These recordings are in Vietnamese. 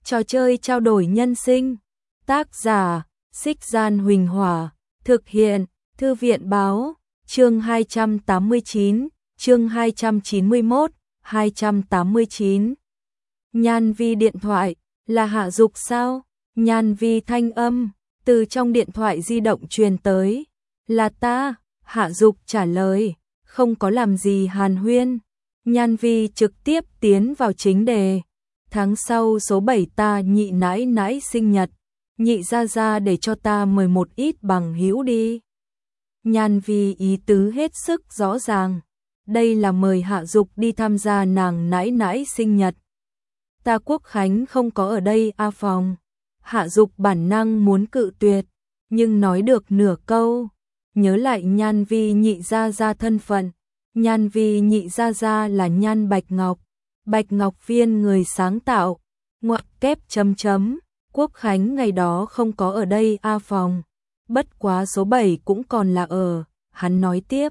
Trò chơi trao đổi nhân sinh. Tác giả, Xích Gian Huỳnh Hỏa. Thực hiện, Thư viện Báo. Chương 289, chương 291, 289. Nhan Vi điện thoại, là Hạ Dục sao? Nhan Vi thanh âm, từ trong điện thoại di động truyền tới. Là ta, Hạ Dục trả lời, không có làm gì hàn huyên. Nhan Vi trực tiếp tiến vào chính đề. Tháng sau số 7 ta nhị nãi nãi sinh nhật, nhị ra ra để cho ta mời một ít bằng hữu đi. Nhan Vi ý tứ hết sức rõ ràng, đây là mời Hạ Dục đi tham gia nàng nãi nãi sinh nhật. Ta Quốc Khánh không có ở đây a phòng. Hạ Dục bản năng muốn cự tuyệt, nhưng nói được nửa câu, nhớ lại Nhan Vi nhị ra ra thân phận. Nhan Vi nhị ra ra là Nhan Bạch Ngọc, Bạch Ngọc Viên người sáng tạo, ngoặc kép chấm chấm. Quốc Khánh ngày đó không có ở đây a phòng, bất quá số 7 cũng còn là ở. Hắn nói tiếp,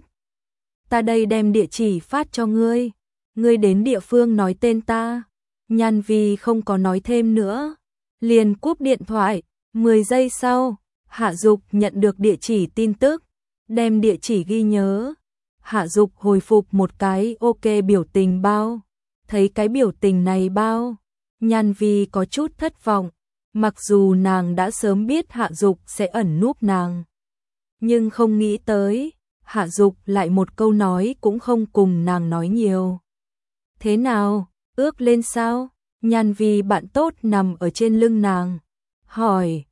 ta đây đem địa chỉ phát cho ngươi, ngươi đến địa phương nói tên ta. Nhan Vi không có nói thêm nữa, liền cúp điện thoại. 10 giây sau, Hạ Dục nhận được địa chỉ tin tức, đem địa chỉ ghi nhớ. Hạ Dục hồi phục một cái ok biểu tình bao. Thấy cái biểu tình này bao, Nhan Vi có chút thất vọng, mặc dù nàng đã sớm biết Hạ Dục sẽ ẩn núp nàng, nhưng không nghĩ tới, Hạ Dục lại một câu nói cũng không cùng nàng nói nhiều. Thế nào, ước lên sao? Nhan Vi bạn tốt nằm ở trên lưng nàng, hỏi.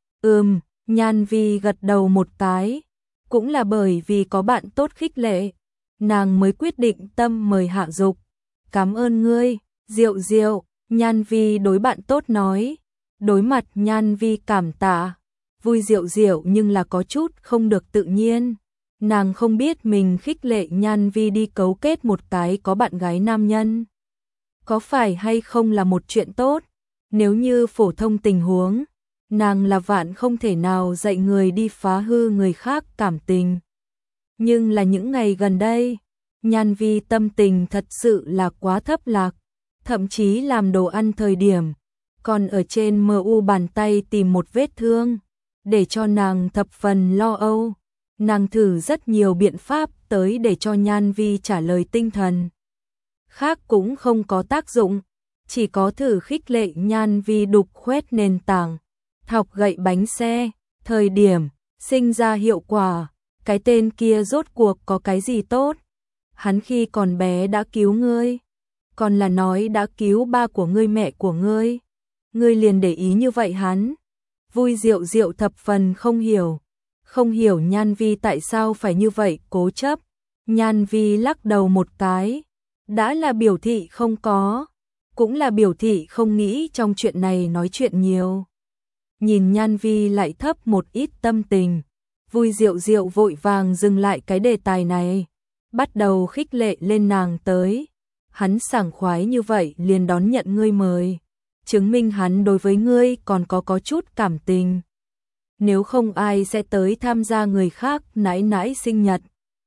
Nhan Vi gật đầu một cái, cũng là bởi vì có bạn tốt khích lệ, nàng mới quyết định tâm mời Hạ Dục. Cảm ơn ngươi, Diệu Diệu, Nhan Vi đối bạn tốt nói. Đối mặt Nhan Vi cảm tạ, vui Diệu Diệu nhưng là có chút không được tự nhiên. Nàng không biết mình khích lệ Nhan Vi đi cấu kết một cái có bạn gái nam nhân, có phải hay không là một chuyện tốt. Nếu như phổ thông tình huống, nàng là vạn không thể nào dạy người đi phá hư người khác cảm tình. Nhưng là những ngày gần đây, Nhan Vi tâm tình thật sự là quá thấp lạc, thậm chí làm đồ ăn thời điểm, còn ở trên MU bàn tay tìm một vết thương, để cho nàng thập phần lo âu. Nàng thử rất nhiều biện pháp tới để cho Nhan Vi trả lời tinh thần, khác cũng không có tác dụng, chỉ có thử khích lệ Nhan Vi đục khoét nền tảng, thọc gậy bánh xe, thời điểm, sinh ra hiệu quả. Cái tên kia rốt cuộc có cái gì tốt? Hắn khi còn bé đã cứu ngươi, còn là nói đã cứu ba của ngươi mẹ của ngươi. Ngươi liền để ý như vậy hắn. Vui Diệu Diệu thập phần không hiểu Nhan Vi tại sao phải như vậy cố chấp. Nhan Vi lắc đầu một cái, đã là biểu thị không có, cũng là biểu thị không nghĩ trong chuyện này nói chuyện nhiều. Nhìn Nhan Vi lại thấp một ít tâm tình, Vui Diệu Diệu vội vàng dừng lại cái đề tài này, bắt đầu khích lệ lên nàng tới. Hắn sảng khoái như vậy liền đón nhận ngươi mời, chứng minh hắn đối với ngươi còn có chút cảm tình. Nếu không ai sẽ tới tham gia người khác nãi nãi sinh nhật.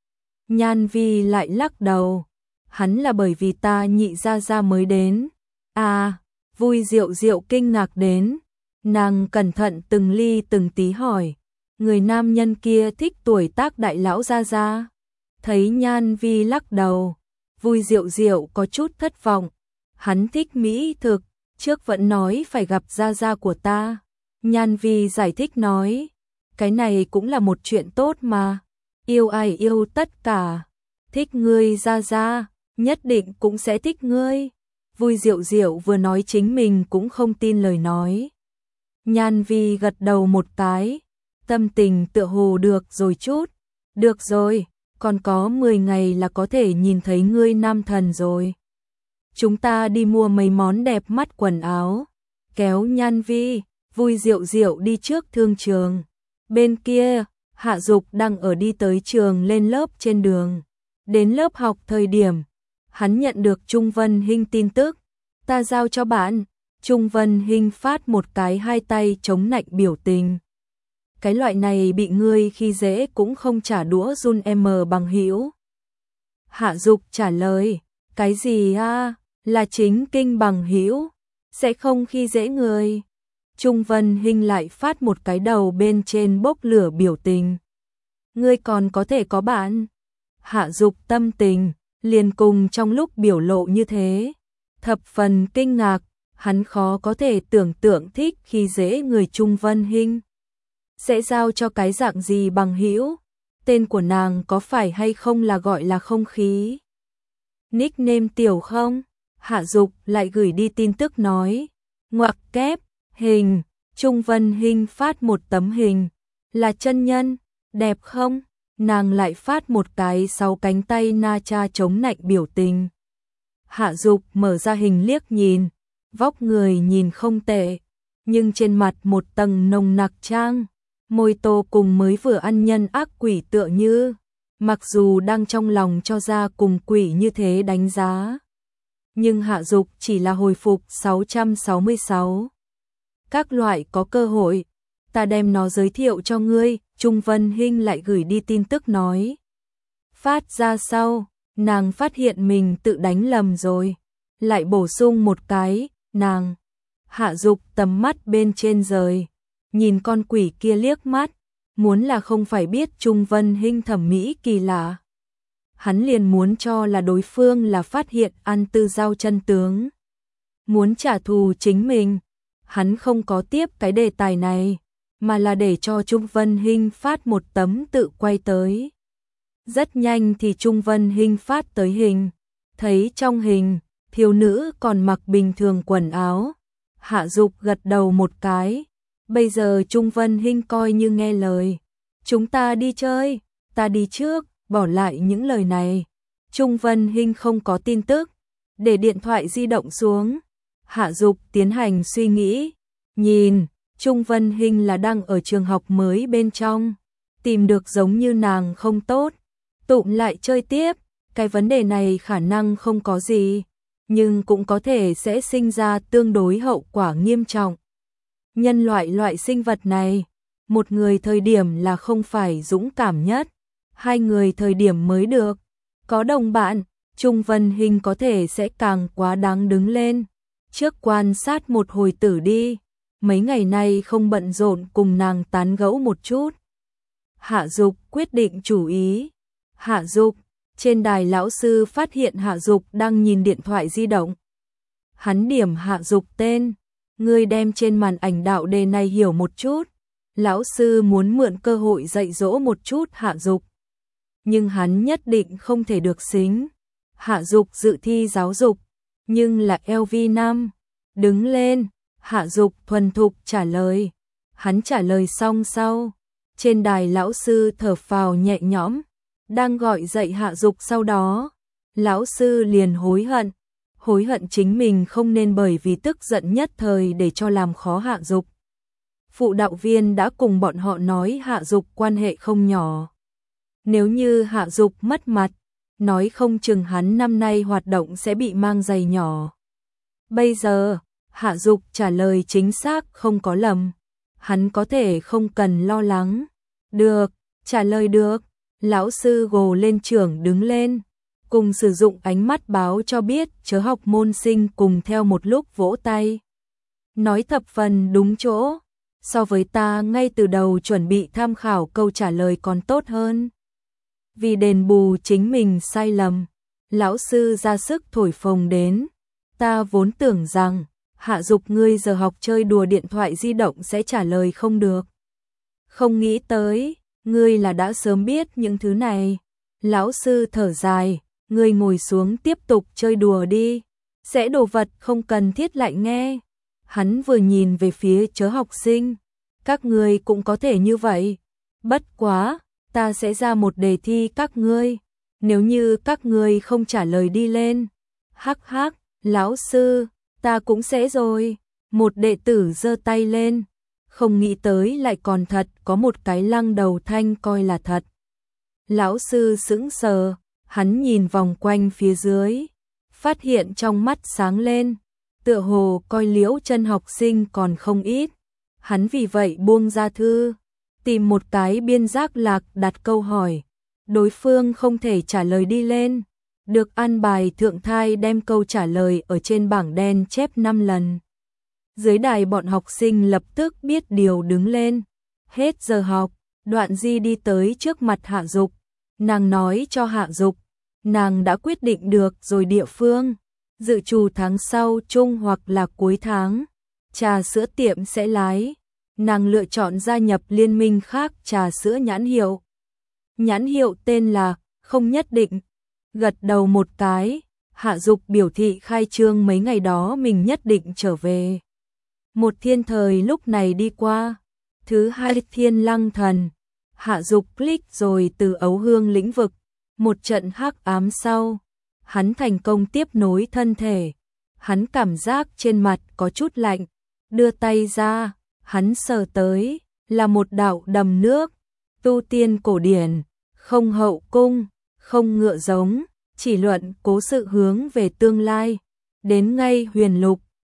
Nhan Vi lại lắc đầu, hắn là bởi vì ta nhị ra ra mới đến. À, Vui Diệu Diệu kinh ngạc đến, nàng cẩn thận từng ly từng tí hỏi, người nam nhân kia thích tuổi tác đại lão ra ra. Thấy Nhan Vi lắc đầu, Vui Diệu Diệu có chút thất vọng. Hắn thích mỹ thực, trước vẫn nói phải gặp gia gia của ta. Nhan Vi giải thích nói, cái này cũng là một chuyện tốt mà, yêu ai yêu tất cả, thích ngươi gia gia, nhất định cũng sẽ thích ngươi. Vui Diệu Diệu vừa nói chính mình cũng không tin lời nói. Nhan Vi gật đầu một cái, tâm tình tựa hồ được rồi chút. Được rồi, còn có 10 ngày là có thể nhìn thấy ngươi nam thần rồi. Chúng ta đi mua mấy món đẹp mắt quần áo. Kéo Nhan Vi, Vui Diệu Diệu đi trước thương trường. Bên kia, Hạ Dục đang ở đi tới trường lên lớp trên đường. Đến lớp học thời điểm, hắn nhận được Trung Vân Hinh tin tức. Ta giao cho bạn. Trung Vân Hinh phát một cái hai tay chống nạnh biểu tình. Cái loại này bị ngươi khi dễ cũng không trả đũa run em bằng hữu. Hạ Dục trả lời, cái gì a? Là chính kinh bằng hữu. sẽ không khi dễ người. Trung Vân Hinh lại phát một cái đầu bên trên bốc lửa biểu tình. Ngươi còn có thể có bạn? Hạ Dục tâm tình, liền cùng trong lúc biểu lộ như thế. Thập phần kinh ngạc, hắn khó có thể tưởng tượng thích khi dễ người Trung Vân Hinh. Sẽ giao cho cái dạng gì bằng hữu? Tên của nàng có phải hay không là gọi là không khí? Nickname tiểu không? Hạ Dục lại gửi đi tin tức nói. Ngoặc kép, hình, Trung Vân Hinh phát một tấm hình. Là chân nhân, đẹp không? Nàng lại phát một cái 6 cánh tay na cha chống nạnh biểu tình. Hạ Dục mở ra hình liếc nhìn, vóc người nhìn không tệ, nhưng trên mặt một tầng nồng nặc trang, môi tô cùng mới vừa ăn nhân ác quỷ tựa như, mặc dù đang trong lòng cho ra cùng quỷ như thế đánh giá. Nhưng Hạ Dục chỉ là hồi phục 666. Các loại có cơ hội, ta đem nó giới thiệu cho ngươi. Trung Vân Hinh lại gửi đi tin tức nói. Phát ra sau, nàng phát hiện mình tự đánh lầm rồi. Lại bổ sung một cái, nàng. Hạ Dục tầm mắt bên trên rời, nhìn con quỷ kia liếc mắt, muốn là không phải biết Trung Vân Hinh thẩm mỹ kỳ lạ. Hắn liền muốn cho là đối phương là phát hiện ăn tư giao chân tướng. Muốn trả thù chính mình, hắn không có tiếp cái đề tài này, mà là để cho Trung Vân Hinh phát một tấm tự quay tới. Rất nhanh thì Trung Vân Hinh phát tới hình, thấy trong hình, thiếu nữ còn mặc bình thường quần áo. Hạ Dục gật đầu một cái, bây giờ Trung Vân Hinh coi như nghe lời. Chúng ta đi chơi, ta đi trước, bỏ lại những lời này. Trung Vân Hinh không có tin tức, để điện thoại di động xuống. Hạ Dục tiến hành suy nghĩ, nhìn, Trung Vân Hinh là đang ở trường học mới bên trong, tìm được giống như nàng không tốt, tụm lại chơi tiếp, cái vấn đề này khả năng không có gì, nhưng cũng có thể sẽ sinh ra tương đối hậu quả nghiêm trọng. Nhân loại sinh vật này, một người thời điểm là không phải dũng cảm nhất, hai người thời điểm mới được. Có đồng bạn, Trung Vân Hinh có thể sẽ càng quá đáng đứng lên. Trước quan sát một hồi tử đi, mấy ngày nay không bận rộn cùng nàng tán gẫu một chút. Hạ Dục quyết định chủ ý. Hạ Dục, trên đài lão sư phát hiện Hạ Dục đang nhìn điện thoại di động. Hắn điểm Hạ Dục tên, ngươi đem trên màn ảnh đạo đề này hiểu một chút. Lão sư muốn mượn cơ hội dạy dỗ một chút Hạ Dục. Nhưng hắn nhất định không thể được xính. Hạ Dục dự thi giáo dục, nhưng là LV5. Đứng lên, Hạ Dục thuần thục trả lời. Hắn trả lời xong sau, trên đài lão sư thở phào nhẹ nhõm, đang gọi dậy Hạ Dục sau đó, lão sư liền hối hận chính mình không nên bởi vì tức giận nhất thời để cho làm khó Hạ Dục. Phụ đạo viên đã cùng bọn họ nói Hạ Dục quan hệ không nhỏ. Nếu như Hạ Dục mất mặt, nói không chừng hắn năm nay hoạt động sẽ bị mang giày nhỏ. Bây giờ, Hạ Dục trả lời chính xác không có lầm. Hắn có thể không cần lo lắng. Được, trả lời được. Lão sư gồ lên trưởng đứng lên, cùng sử dụng ánh mắt báo cho biết chớ học môn sinh cùng theo một lúc vỗ tay. Nói thập phần đúng chỗ, so với ta ngay từ đầu chuẩn bị tham khảo câu trả lời còn tốt hơn. Vì đền bù chính mình sai lầm, lão sư ra sức thổi phồng đến. Ta vốn tưởng rằng, Hạ Dục ngươi giờ học chơi đùa điện thoại di động sẽ trả lời không được. Không nghĩ tới, ngươi là đã sớm biết những thứ này. Lão sư thở dài, ngươi ngồi xuống tiếp tục chơi đùa đi. Sẽ đồ vật không cần thiết lại nghe. Hắn vừa nhìn về phía chớ học sinh. Các ngươi cũng có thể như vậy. Bất quá, ta sẽ ra một đề thi các ngươi. Nếu như các ngươi không trả lời đi lên. Hắc hắc, lão sư, ta cũng sẽ rồi. Một đệ tử giơ tay lên. Không nghĩ tới lại còn thật có một cái lăng đầu thanh coi là thật. Lão sư sững sờ, hắn nhìn vòng quanh phía dưới, phát hiện trong mắt sáng lên, tựa hồ coi Liễu Chân học sinh còn không ít. Hắn vì vậy buông ra thư, tìm một cái biên giác lạc đặt câu hỏi. Đối phương không thể trả lời đi lên, được an bài thượng thai đem câu trả lời ở trên bảng đen chép 5 lần. Dưới đài bọn học sinh lập tức biết điều đứng lên. Hết giờ học, Đoạn Di đi tới trước mặt Hạ Dục. Nàng nói cho Hạ Dục, nàng đã quyết định được rồi địa phương. Dự trù tháng sau chung hoặc là cuối tháng, trà sữa tiệm sẽ lái. Nàng lựa chọn gia nhập liên minh khác trà sữa nhãn hiệu. Nhãn hiệu tên là Không Nhất Định. Gật đầu một cái, Hạ Dục biểu thị khai trương mấy ngày đó mình nhất định trở về. Một thiên thời lúc này đi qua. Thứ hai Thiên Lăng Thần. Hạ Dục click rồi từ Ấu Hương lĩnh vực. Một trận hắc ám sau, hắn thành công tiếp nối thân thể. Hắn cảm giác trên mặt có chút lạnh, đưa tay ra, hắn sờ tới, là một đạo đầm nước, tu tiên cổ điển, không hậu cung, không ngựa giống, chỉ luận cố sự hướng về tương lai. Đến ngay huyền lục,